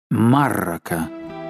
Маррака.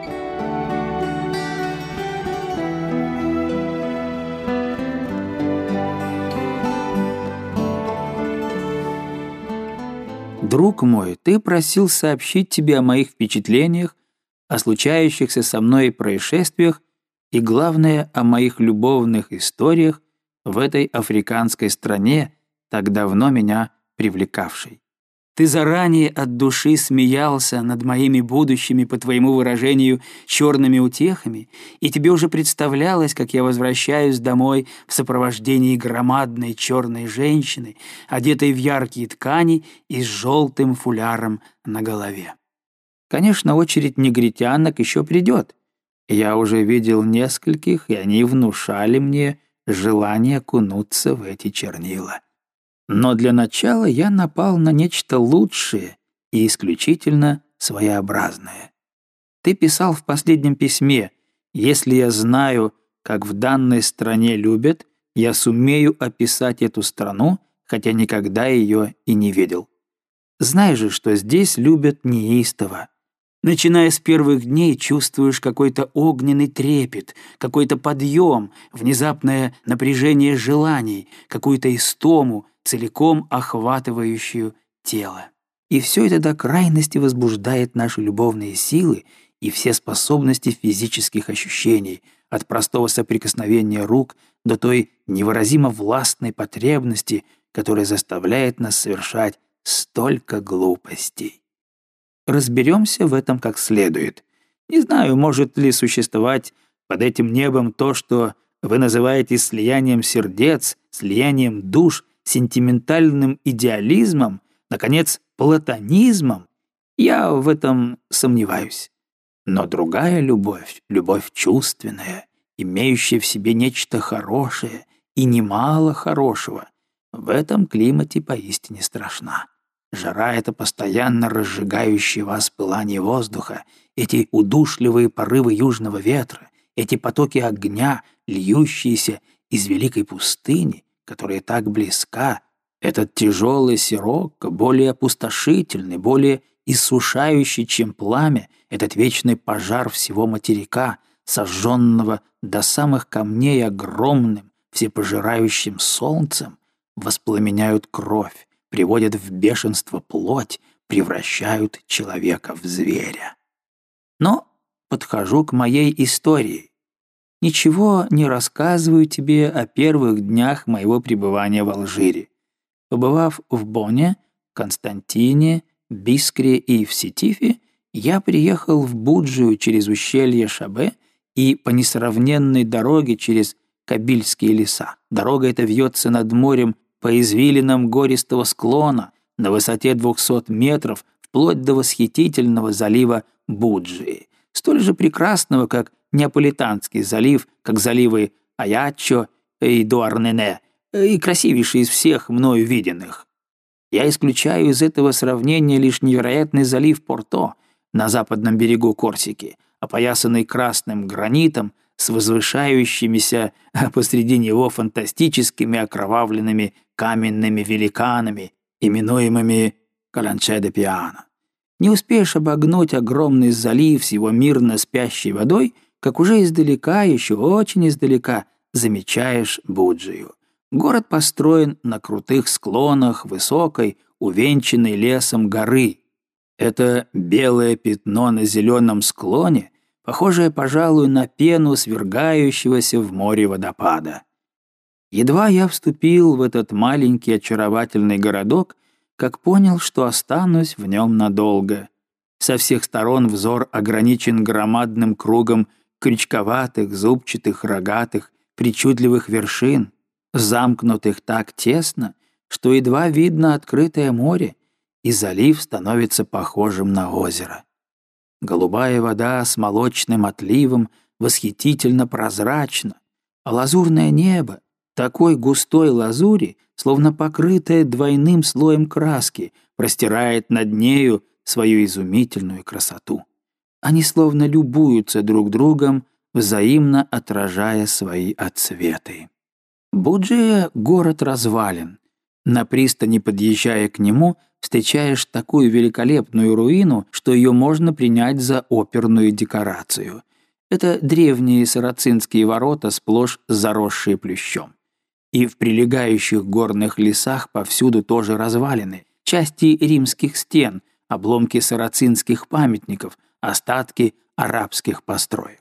Друг мой, ты просил сообщить тебе о моих впечатлениях, о случающихся со мной происшествиях и, главное, о моих любовных историях в этой африканской стране, так давно меня привлекавшей. Ты заранее от души смеялся над моими будущими, по твоему выражению, черными утехами, и тебе уже представлялось, как я возвращаюсь домой в сопровождении громадной черной женщины, одетой в яркие ткани и с желтым фуляром на голове. Конечно, очередь негритянок еще придет. Я уже видел нескольких, и они внушали мне желание окунуться в эти чернила. Но для начала я напал на нечто лучшее и исключительно своеобразное. Ты писал в последнем письме: «Если я знаю, как в данной стране любят, я сумею описать эту страну, хотя никогда ее и не видел». Знаешь же, что здесь любят неистово. Начиная с первых дней чувствуешь какой-то огненный трепет, какой-то подъем, внезапное напряжение желаний, какую-то истому, целиком охватывающую тело. И все это до крайности возбуждает наши любовные силы и все способности физических ощущений, от простого соприкосновения рук до той невыразимо властной потребности, которая заставляет нас совершать столько глупостей. Разберемся в этом как следует. Не знаю, может ли существовать под этим небом то, что вы называете слиянием сердец, слиянием душ, сентиментальным идеализмом, наконец, платонизмом. Я в этом сомневаюсь. Но другая любовь, любовь чувственная, имеющая в себе нечто хорошее и немало хорошего, в этом климате поистине страшна. Жара — это постоянно разжигающее вас пылание воздуха, эти удушливые порывы южного ветра, эти потоки огня, льющиеся из великой пустыни, которая так близка, этот тяжелый сирок, более опустошительный, более иссушающий, чем пламя, этот вечный пожар всего материка, сожженного до самых камней огромным, всепожирающим солнцем, воспламеняют кровь, приводят в бешенство плоть, превращают человека в зверя. Но подхожу к моей истории. Ничего не рассказываю тебе о первых днях моего пребывания в Алжире. Побывав в Боне, Константине, Бискре и в Сетифе, я приехал в Буджию через ущелье Шабе и по несравненной дороге через Кабильские леса. Дорога эта вьется над морем по извилинам гористого склона на высоте 200 метров вплоть до восхитительного залива Буджии, столь же прекрасного, как Неаполитанский залив, как заливы Аяччо и Дуарнене, и красивейший из всех мною виденных. Я исключаю из этого сравнения лишь невероятный залив Порто на западном берегу Корсики, опоясанный красным гранитом с возвышающимися посреди него фантастическими окровавленными каменными великанами, именуемыми Каланче де Пиано. Не успеешь обогнуть огромный залив с его мирно спящей водой, как уже издалека, еще очень издалека, замечаешь Буджию. Город построен на крутых склонах высокой, увенчанной лесом горы. Это белое пятно на зеленом склоне, похожее, пожалуй, на пену свергающегося в море водопада. Едва я вступил в этот маленький очаровательный городок, как понял, что останусь в нем надолго. Со всех сторон взор ограничен громадным кругом крючковатых, зубчатых, рогатых, причудливых вершин, замкнутых так тесно, что едва видно открытое море, и залив становится похожим на озеро. Голубая вода с молочным отливом восхитительно прозрачна, а лазурное небо, такой густой лазури, словно покрытое двойным слоем краски, простирает над нею свою изумительную красоту. Они словно любуются друг другом, взаимно отражая свои отсветы. Буджия — город развалин. На пристани, подъезжая к нему, встречаешь такую великолепную руину, что ее можно принять за оперную декорацию. Это древние сарацинские ворота, сплошь заросшие плющом. И в прилегающих горных лесах повсюду тоже развалины, части римских стен, обломки сарацинских памятников, остатки арабских построек.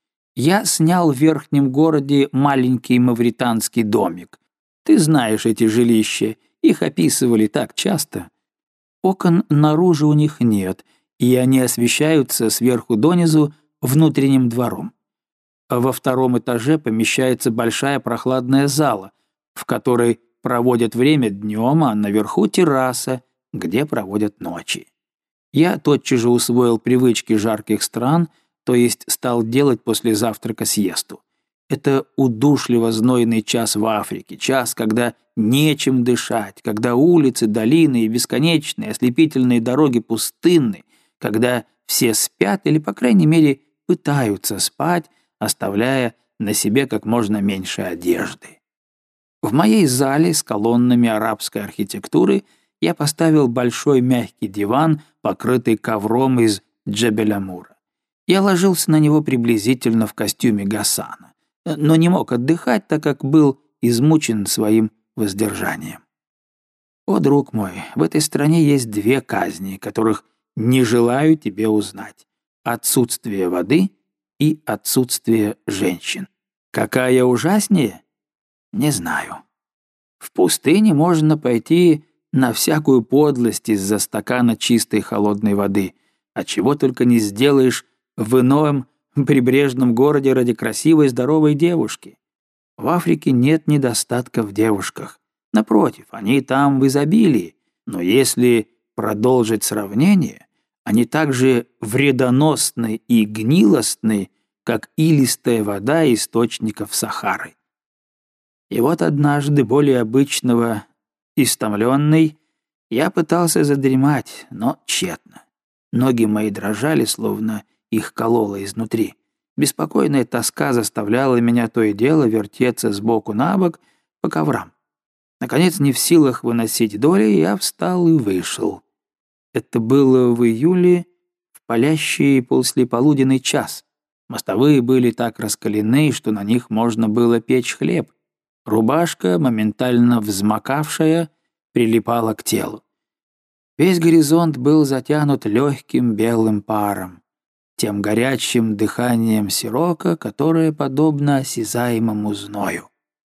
Я снял в верхнем городе маленький мавританский домик. Ты знаешь эти жилища, их описывали так часто. Окон наружу у них нет, и они освещаются сверху донизу внутренним двором. Во втором этаже помещается большая прохладная зала, в которой проводят время днем, а наверху терраса, где проводят ночи. Я тотчас же усвоил привычки жарких стран, то есть стал делать после завтрака сиесту. Это удушливо знойный час в Африке, час, когда нечем дышать, когда улицы, долины и бесконечные ослепительные дороги пустынны, когда все спят или, по крайней мере, пытаются спать, оставляя на себе как можно меньше одежды. В моей зале с колоннами арабской архитектуры я поставил большой мягкий диван, покрытый ковром из Джебель-Амура. Я ложился на него приблизительно в костюме Гасана, но не мог отдыхать, так как был измучен своим воздержанием. О, друг мой, в этой стране есть две казни, которых не желаю тебе узнать: отсутствие воды и отсутствие женщин. Какая ужаснее? Не знаю. В пустыне можно пойти на всякую подлость из-за стакана чистой холодной воды, а чего только не сделаешь в ином прибрежном городе ради красивой здоровой девушки. В Африке нет недостатка в девушках. Напротив, они там в изобилии, но если продолжить сравнение, они также вредоносны и гнилостны, как илистая вода источников Сахары. И вот однажды, более обычного истомленный, я пытался задремать, но тщетно. Ноги мои дрожали, словно их кололо изнутри. Беспокойная тоска заставляла меня то и дело вертеться сбоку на бок по коврам. Наконец, не в силах выносить доли, я встал и вышел. Это было в июле, в палящий послеполуденный час. Мостовые были так раскалены, что на них можно было печь хлеб. Рубашка, моментально взмокавшая, прилипала к телу. Весь горизонт был затянут легким белым паром, тем горячим дыханием сирока, которое подобно осязаемому зною.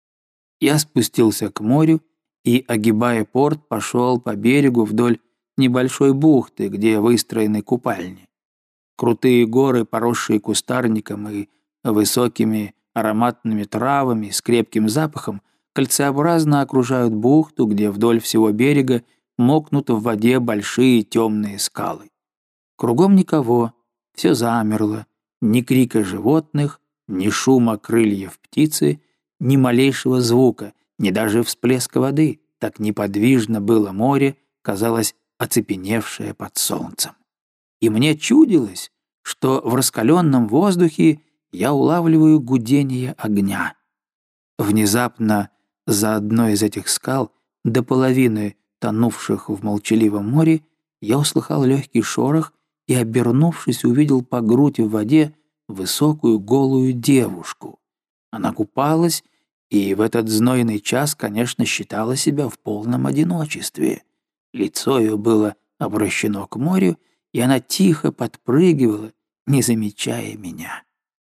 Я спустился к морю и, огибая порт, пошел по берегу вдоль небольшой бухты, где выстроены купальни. Крутые горы, поросшие кустарником и высокими ароматными травами с крепким запахом, кольцеобразно окружают бухту, где вдоль всего берега мокнут в воде большие темные скалы. Кругом никого, все замерло, ни крика животных, ни шума крыльев птицы, ни малейшего звука, ни даже всплеска воды. Так неподвижно было море, казалось, оцепеневшее под солнцем. И мне чудилось, что в раскаленном воздухе я улавливаю гудение огня. Внезапно за одной из этих скал, до половины тонувших в молчаливом море, я услыхал легкий шорох и, обернувшись, увидел по грудь в воде высокую голую девушку. Она купалась и в этот знойный час, конечно, считала себя в полном одиночестве. Лицо ее было обращено к морю, и она тихо подпрыгивала, не замечая меня.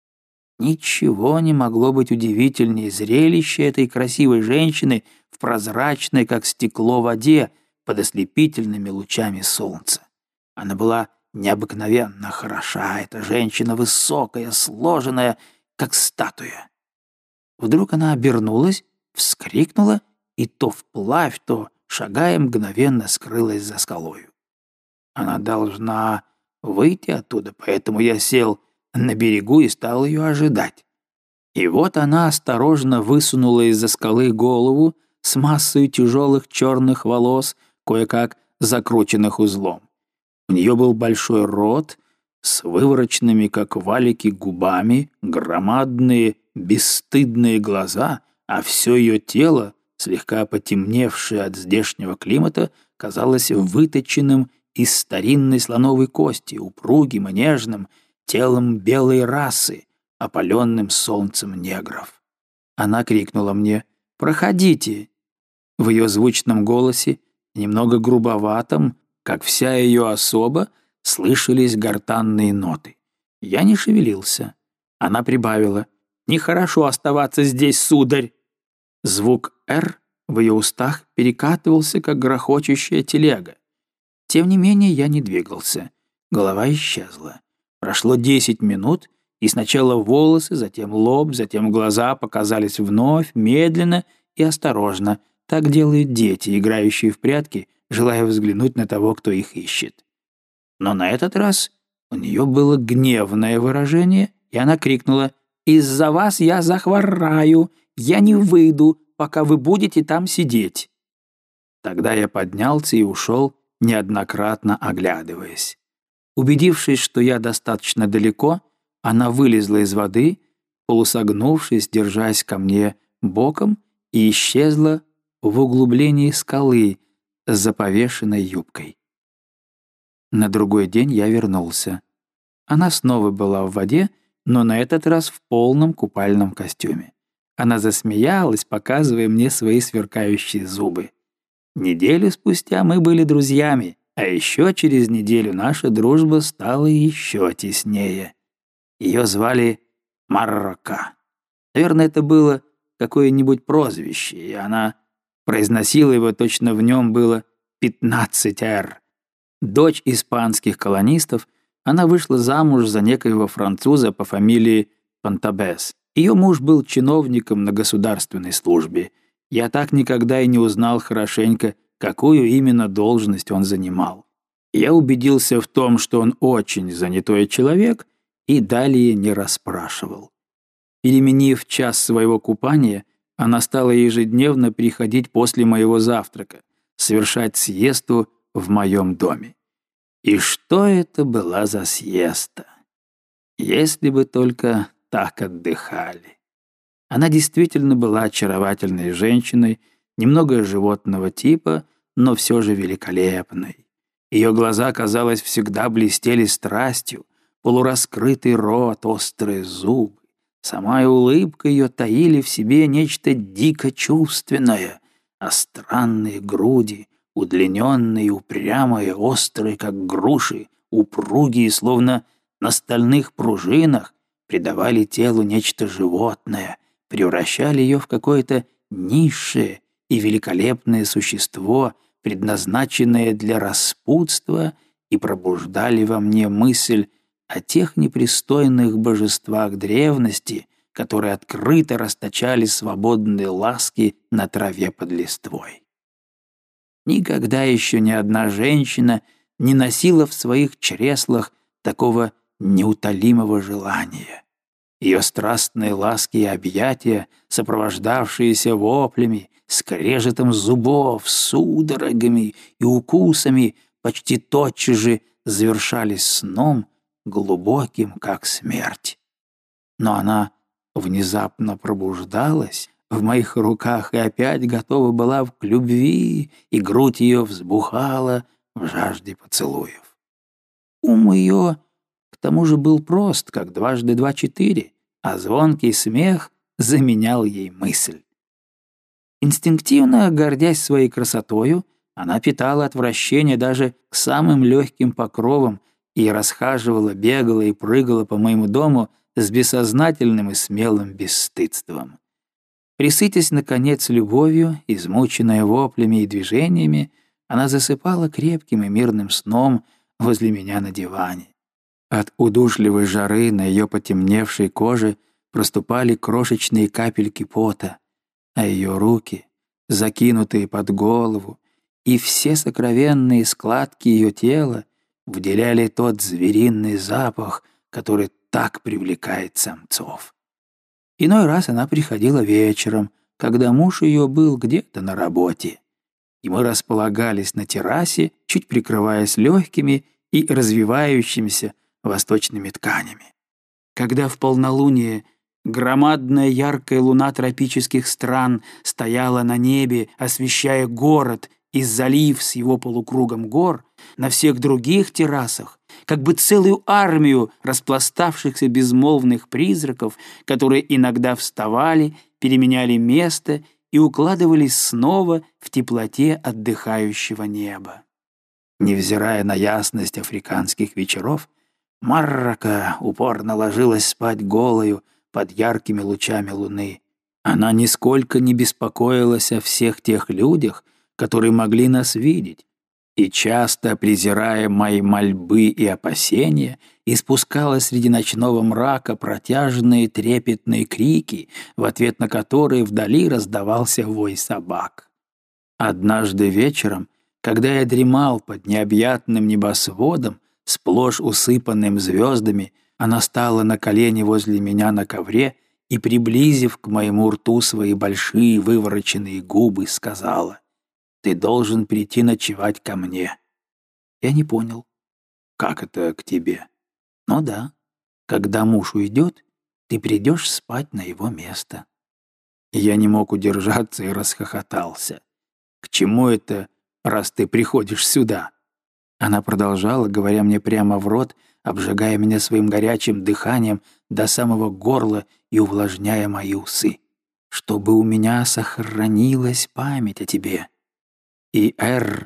Ничего не могло быть удивительнее зрелища этой красивой женщины в прозрачной, как стекло, воде под ослепительными лучами солнца. Она была необыкновенно хороша, эта женщина высокая, сложенная, как статуя. Вдруг она обернулась, вскрикнула и то вплавь, то, шагая, мгновенно скрылась за скалою. Она должна выйти оттуда, поэтому я сел на берегу и стал ее ожидать. И вот она осторожно высунула из-за скалы голову с массой тяжелых черных волос, кое-как закрученных узлом. У нее был большой рот с вывороченными, как валики, губами, громадные, бесстыдные глаза, а все ее тело, слегка потемневшее от здешнего климата, казалось выточенным из старинной слоновой кости, упругим и нежным, телом белой расы, опаленным солнцем негров. Она крикнула мне: «Проходите!» В ее звучном голосе, немного грубоватом, как вся ее особа, слышались гортанные ноты. Я не шевелился. Она прибавила: «Нехорошо оставаться здесь, сударь!» Звук «Р» в ее устах перекатывался, как грохочущая телега. Тем не менее я не двигался. Голова исчезла. Прошло 10 минут, и сначала волосы, затем лоб, затем глаза показались вновь, медленно и осторожно. Так делают дети, играющие в прятки, желая взглянуть на того, кто их ищет. Но на этот раз у нее было гневное выражение, и она крикнула: «Из-за вас я захвораю! Я не выйду, пока вы будете там сидеть!» Тогда я поднялся и ушел, неоднократно оглядываясь. Убедившись, что я достаточно далеко, она вылезла из воды, полусогнувшись, держась ко мне боком, и исчезла в углублении скалы за повешенной юбкой. На другой день я вернулся. Она снова была в воде, но на этот раз в полном купальном костюме. Она засмеялась, показывая мне свои сверкающие зубы. Неделю спустя мы были друзьями, а еще через неделю наша дружба стала еще теснее. Ее звали Маррока. Наверное, это было какое-нибудь прозвище, и она произносила его, точно в нем было 15 «р». Дочь испанских колонистов, она вышла замуж за некоего француза по фамилии Пантабес. Ее муж был чиновником на государственной службе. Я так никогда и не узнал хорошенько, какую именно должность он занимал. Я убедился в том, что он очень занятой человек, и далее не расспрашивал. Переменив час своего купания, она стала ежедневно приходить после моего завтрака, совершать сиесту в моем доме. И что это была за сиеста? Если бы только так отдыхали. Она действительно была очаровательной женщиной, немного животного типа, но все же великолепной. Ее глаза, казалось, всегда блестели страстью, полураскрытый рот, острые зубы. Сама улыбка ее таили в себе нечто дико чувственное, а странные груди, удлиненные, упрямые, острые, как груши, упругие, словно на стальных пружинах, придавали телу нечто животное, превращали ее в какое-то низшее и великолепное существо, предназначенное для распутства, и пробуждали во мне мысль о тех непристойных божествах древности, которые открыто расточали свободные ласки на траве под листвой. Никогда еще ни одна женщина не носила в своих чреслах такого неутолимого желания. Ее страстные ласки и объятия, сопровождавшиеся воплями, скрежетом зубов, судорогами и укусами, почти тотчас же завершались сном, глубоким, как смерть. Но она внезапно пробуждалась в моих руках и опять готова была к любви, и грудь ее взбухала в жажде поцелуев. Ум ее, к тому же, был прост, как 2 × 2 = 4, а звонкий смех заменял ей мысль. Инстинктивно, гордясь своей красотою, она питала отвращение даже к самым легким покровам и расхаживала, бегала и прыгала по моему дому с бессознательным и смелым бесстыдством. Присытясь, наконец, любовью, измученная воплями и движениями, она засыпала крепким и мирным сном возле меня на диване. От удушливой жары на ее потемневшей коже проступали крошечные капельки пота, а ее руки, закинутые под голову, и все сокровенные складки ее тела выделяли тот звериный запах, который так привлекает самцов. Иной раз она приходила вечером, когда муж ее был где-то на работе, и мы располагались на террасе, чуть прикрываясь легкими и развивающимися восточными тканями. Когда в полнолуние громадная яркая луна тропических стран стояла на небе, освещая город и залив с его полукругом гор, на всех других террасах, как бы целую армию распластавшихся безмолвных призраков, которые иногда вставали, переменяли место и укладывались снова в теплоте отдыхающего неба. Невзирая на ясность африканских вечеров, Маррака упорно ложилась спать голою под яркими лучами луны. Она нисколько не беспокоилась о всех тех людях, которые могли нас видеть, и часто, презирая мои мольбы и опасения, испускала среди ночного мрака протяжные трепетные крики, в ответ на которые вдали раздавался вой собак. Однажды вечером, когда я дремал под необъятным небосводом, сплошь усыпанным звездами, она стала на колени возле меня на ковре и, приблизив к моему рту свои большие вывороченные губы, сказала: «Ты должен прийти ночевать ко мне». Я не понял. «Как это к тебе?» «Ну да. Когда муж уйдет, ты придешь спать на его место». Я не мог удержаться и расхохотался. «К чему это, раз ты приходишь сюда?» Она продолжала, говоря мне прямо в рот, обжигая меня своим горячим дыханием до самого горла и увлажняя мои усы. «Чтобы у меня сохранилась память о тебе». И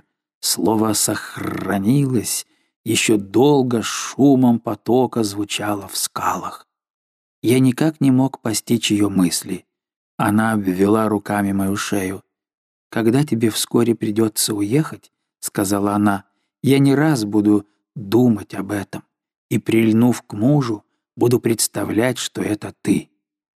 слово «сохранилось» еще долго шумом потока звучало в скалах. Я никак не мог постичь ее мысли. Она обвела руками мою шею. «Когда тебе вскоре придется уехать, — сказала она, — я не раз буду думать об этом и, прильнув к мужу, буду представлять, что это ты».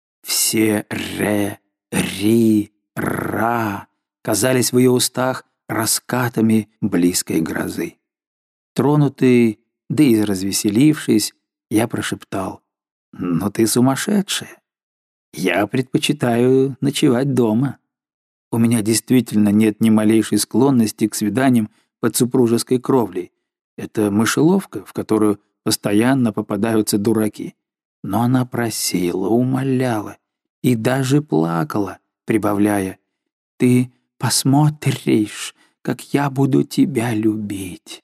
Все «ре», «ри», «ра» казались в ее устах раскатами близкой грозы. Тронутый, да и развеселившись, я прошептал: «Но ты сумасшедшая. Я предпочитаю ночевать дома. У меня действительно нет ни малейшей склонности к свиданиям под супружеской кровлей. Это мышеловка, в которую постоянно попадаются дураки». Но она просила, умоляла и даже плакала, прибавляя: «Ты посмотришь, как я буду тебя любить».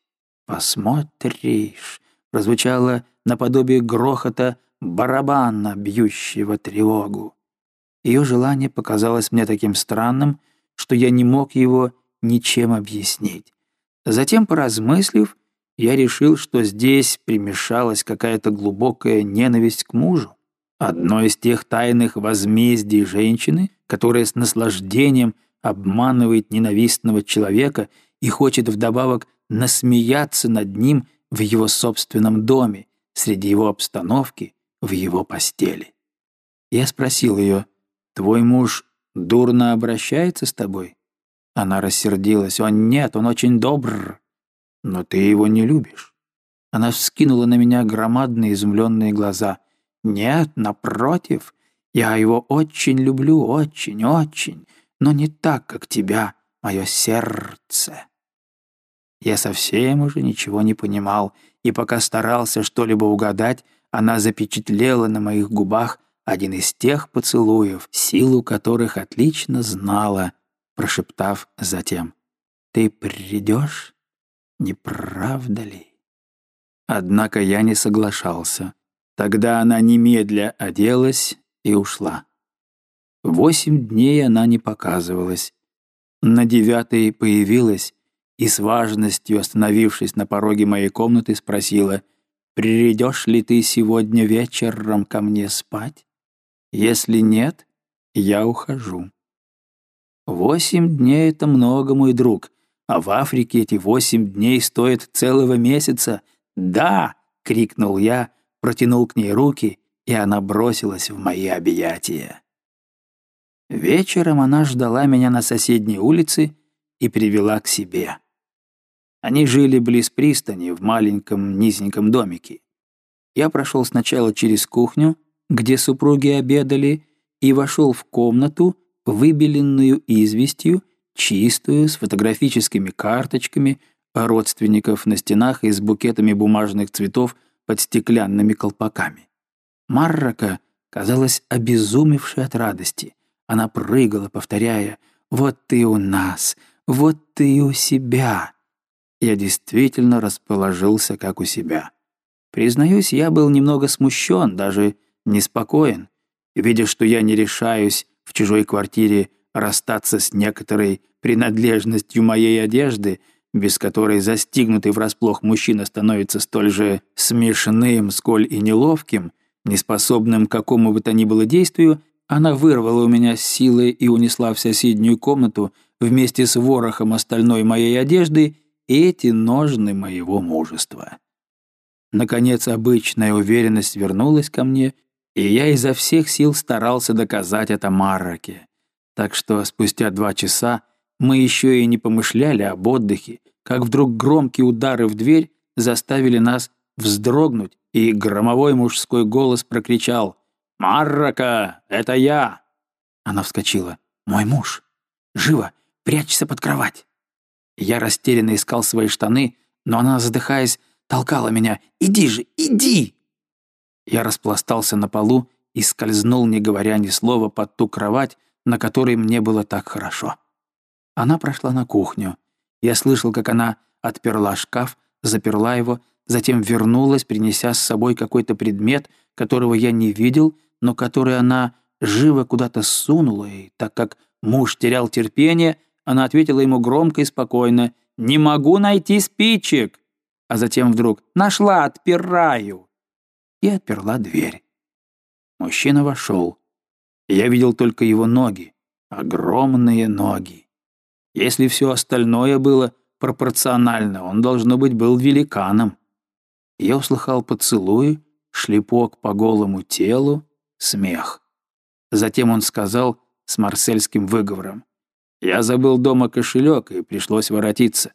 «Посмотришь» прозвучало наподобие грохота барабана, бьющего тревогу. Ее желание показалось мне таким странным, что я не мог его ничем объяснить. Затем, поразмыслив, я решил, что здесь примешалась какая-то глубокая ненависть к мужу. Одно из тех тайных возмездий женщины, которая с наслаждением обманывает ненавистного человека и хочет вдобавок насмеяться над ним в его собственном доме, среди его обстановки, в его постели. Я спросил ее: «Твой муж дурно обращается с тобой?» Она рассердилась: «О нет, он очень добр». «Но ты его не любишь». Она вскинула на меня громадные изумленные глаза. «Нет, напротив, я его очень люблю, очень, очень, но не так, как тебя, мое сердце». Я совсем уже ничего не понимал, и пока старался что-либо угадать, она запечатлела на моих губах один из тех поцелуев, силу которых отлично знала, прошептав затем: «Ты придешь, не правда ли?» Однако я не соглашался. Тогда она немедля оделась и ушла. 8 дней она не показывалась. На 9-й появилась и с важностью, остановившись на пороге моей комнаты, спросила: «Придешь ли ты сегодня вечером ко мне спать? Если нет, я ухожу». 8 дней — это много, мой друг, а в Африке эти 8 дней стоят целого месяца. «Да!» — крикнул я, протянул к ней руки, и она бросилась в мои объятия. Вечером она ждала меня на соседней улице и привела к себе. Они жили близ пристани, в маленьком низеньком домике. Я прошел сначала через кухню, где супруги обедали, и вошел в комнату, выбеленную известью, чистую, с фотографическими карточками родственников на стенах и с букетами бумажных цветов под стеклянными колпаками. Маррака казалась обезумевшей от радости. Она прыгала, повторяя: «Вот ты у нас! Вот ты и у себя». Я действительно расположился, как у себя. Признаюсь, я был немного смущен, даже неспокоен. Видя, что я не решаюсь в чужой квартире расстаться с некоторой принадлежностью моей одежды, без которой застигнутый врасплох мужчина становится столь же смешным, сколь и неловким, неспособным к какому бы то ни было действию, она вырвала у меня силы и унесла в соседнюю комнату вместе с ворохом остальной моей одежды и эти ножны моего мужества. Наконец, обычная уверенность вернулась ко мне, и я изо всех сил старался доказать это Марраке. Так что спустя 2 часа мы еще и не помышляли об отдыхе, как вдруг громкие удары в дверь заставили нас вздрогнуть, и громовой мужской голос прокричал: «Маррака, это я!» Она вскочила. «Мой муж! Живо, прячься под кровать!» Я растерянно искал свои штаны, но она, задыхаясь, толкала меня. «Иди же, иди!» Я распластался на полу и скользнул, не говоря ни слова, под ту кровать, на которой мне было так хорошо. Она прошла на кухню. Я слышал, как она отперла шкаф, заперла его, затем вернулась, принеся с собой какой-то предмет, которого я не видел, но который она живо куда-то сунула, и так как муж терял терпение, она ответила ему громко и спокойно: «Не могу найти спичек!» А затем вдруг: «Нашла, отпираю!» И отперла дверь. Мужчина вошел. Я видел только его ноги, огромные ноги. Если все остальное было пропорционально, он, должно быть, был великаном. Я услыхал поцелуи, шлепок по голому телу, смех. Затем он сказал с марсельским выговором: «Я забыл дома кошелек, и пришлось воротиться.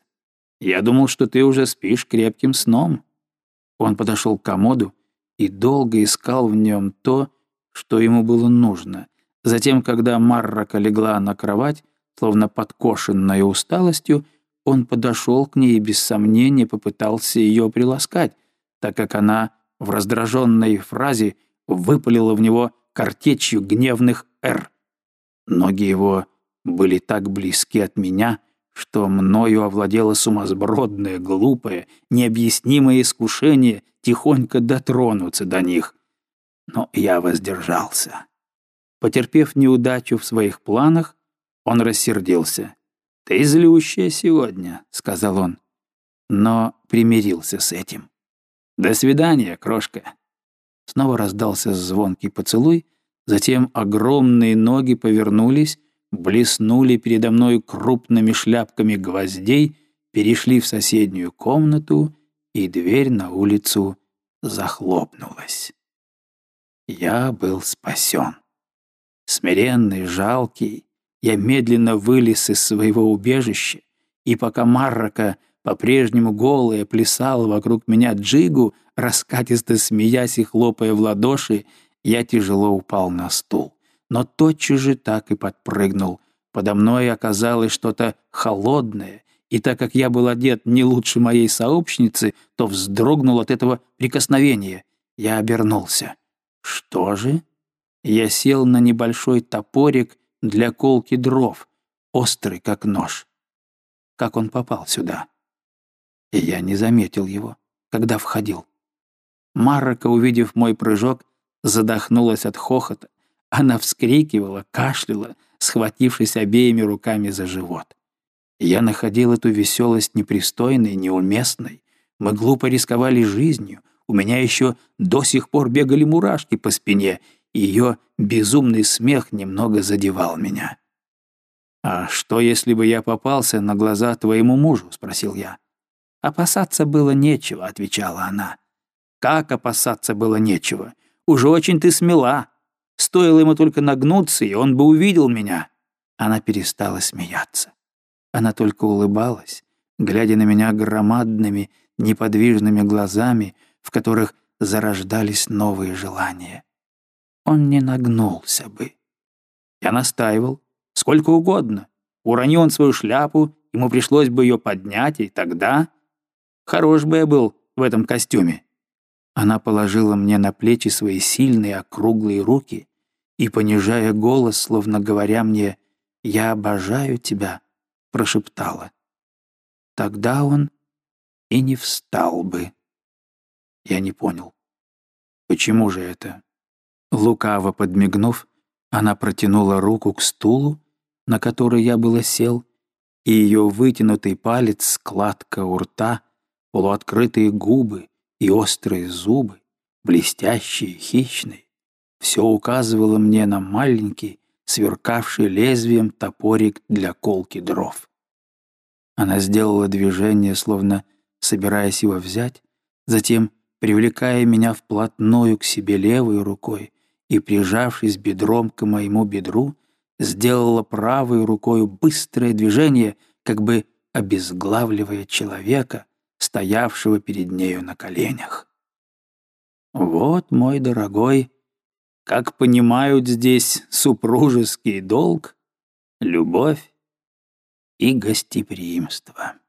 Я думал, что ты уже спишь крепким сном». Он подошел к комоду и долго искал в нем то, что ему было нужно. Затем, когда Маррака легла на кровать, словно подкошенная усталостью, он подошел к ней и без сомнения попытался ее приласкать, так как она в раздраженной фразе выпалила в него картечью гневных «р». Ноги его были так близки от меня, что мною овладело сумасбродное, глупое, необъяснимое искушение тихонько дотронуться до них. Но я воздержался. Потерпев неудачу в своих планах, он рассердился. «Ты злющая сегодня», — сказал он, но примирился с этим. «До свидания, крошка». Снова раздался звонкий поцелуй, затем огромные ноги повернулись, блеснули передо мной крупными шляпками гвоздей, перешли в соседнюю комнату, и дверь на улицу захлопнулась. Я был спасен. Смиренный, жалкий, я медленно вылез из своего убежища, и пока Маррака, по-прежнему голая, плясала вокруг меня джигу, раскатисто смеясь и хлопая в ладоши, я тяжело упал на стул. Но тотчас же так и подпрыгнул. Подо мной оказалось что-то холодное, и так как я был одет не лучше моей сообщницы, то вздрогнул от этого прикосновения. Я обернулся. Что же? Я сел на небольшой топорик для колки дров, острый как нож. Как он попал сюда? И я не заметил его, когда входил. Маррака, увидев мой прыжок, задохнулась от хохота. Она вскрикивала, кашляла, схватившись обеими руками за живот. Я находил эту веселость непристойной, неуместной. Мы глупо рисковали жизнью. У меня еще до сих пор бегали мурашки по спине, и ее безумный смех немного задевал меня. «А что, если бы я попался на глаза твоему мужу?» — спросил я. «Опасаться было нечего», — отвечала она. «Как опасаться было нечего? Уже очень ты смела. Стоило ему только нагнуться, и он бы увидел меня». Она перестала смеяться. Она только улыбалась, глядя на меня громадными, неподвижными глазами, в которых зарождались новые желания. Он не нагнулся бы. Я настаивал. Сколько угодно. Урони он свою шляпу, ему пришлось бы ее поднять, и тогда... Хорош бы я был в этом костюме. Она положила мне на плечи свои сильные округлые руки и, понижая голос, словно говоря мне: «Я обожаю тебя», прошептала: «Тогда он и не встал бы». Я не понял. «Почему же это?» Лукаво подмигнув, она протянула руку к стулу, на который я было сел, и ее вытянутый палец, складка у рта, полуоткрытые губы и острые зубы, блестящие, хищные, все указывало мне на маленький, сверкавший лезвием топорик для колки дров. Она сделала движение, словно собираясь его взять, затем, привлекая меня вплотную к себе левой рукой и, прижавшись бедром к моему бедру, сделала правой рукой быстрое движение, как бы обезглавливая человека, стоявшего перед нею на коленях. Вот, мой дорогой, как понимают здесь супружеский долг, любовь и гостеприимство.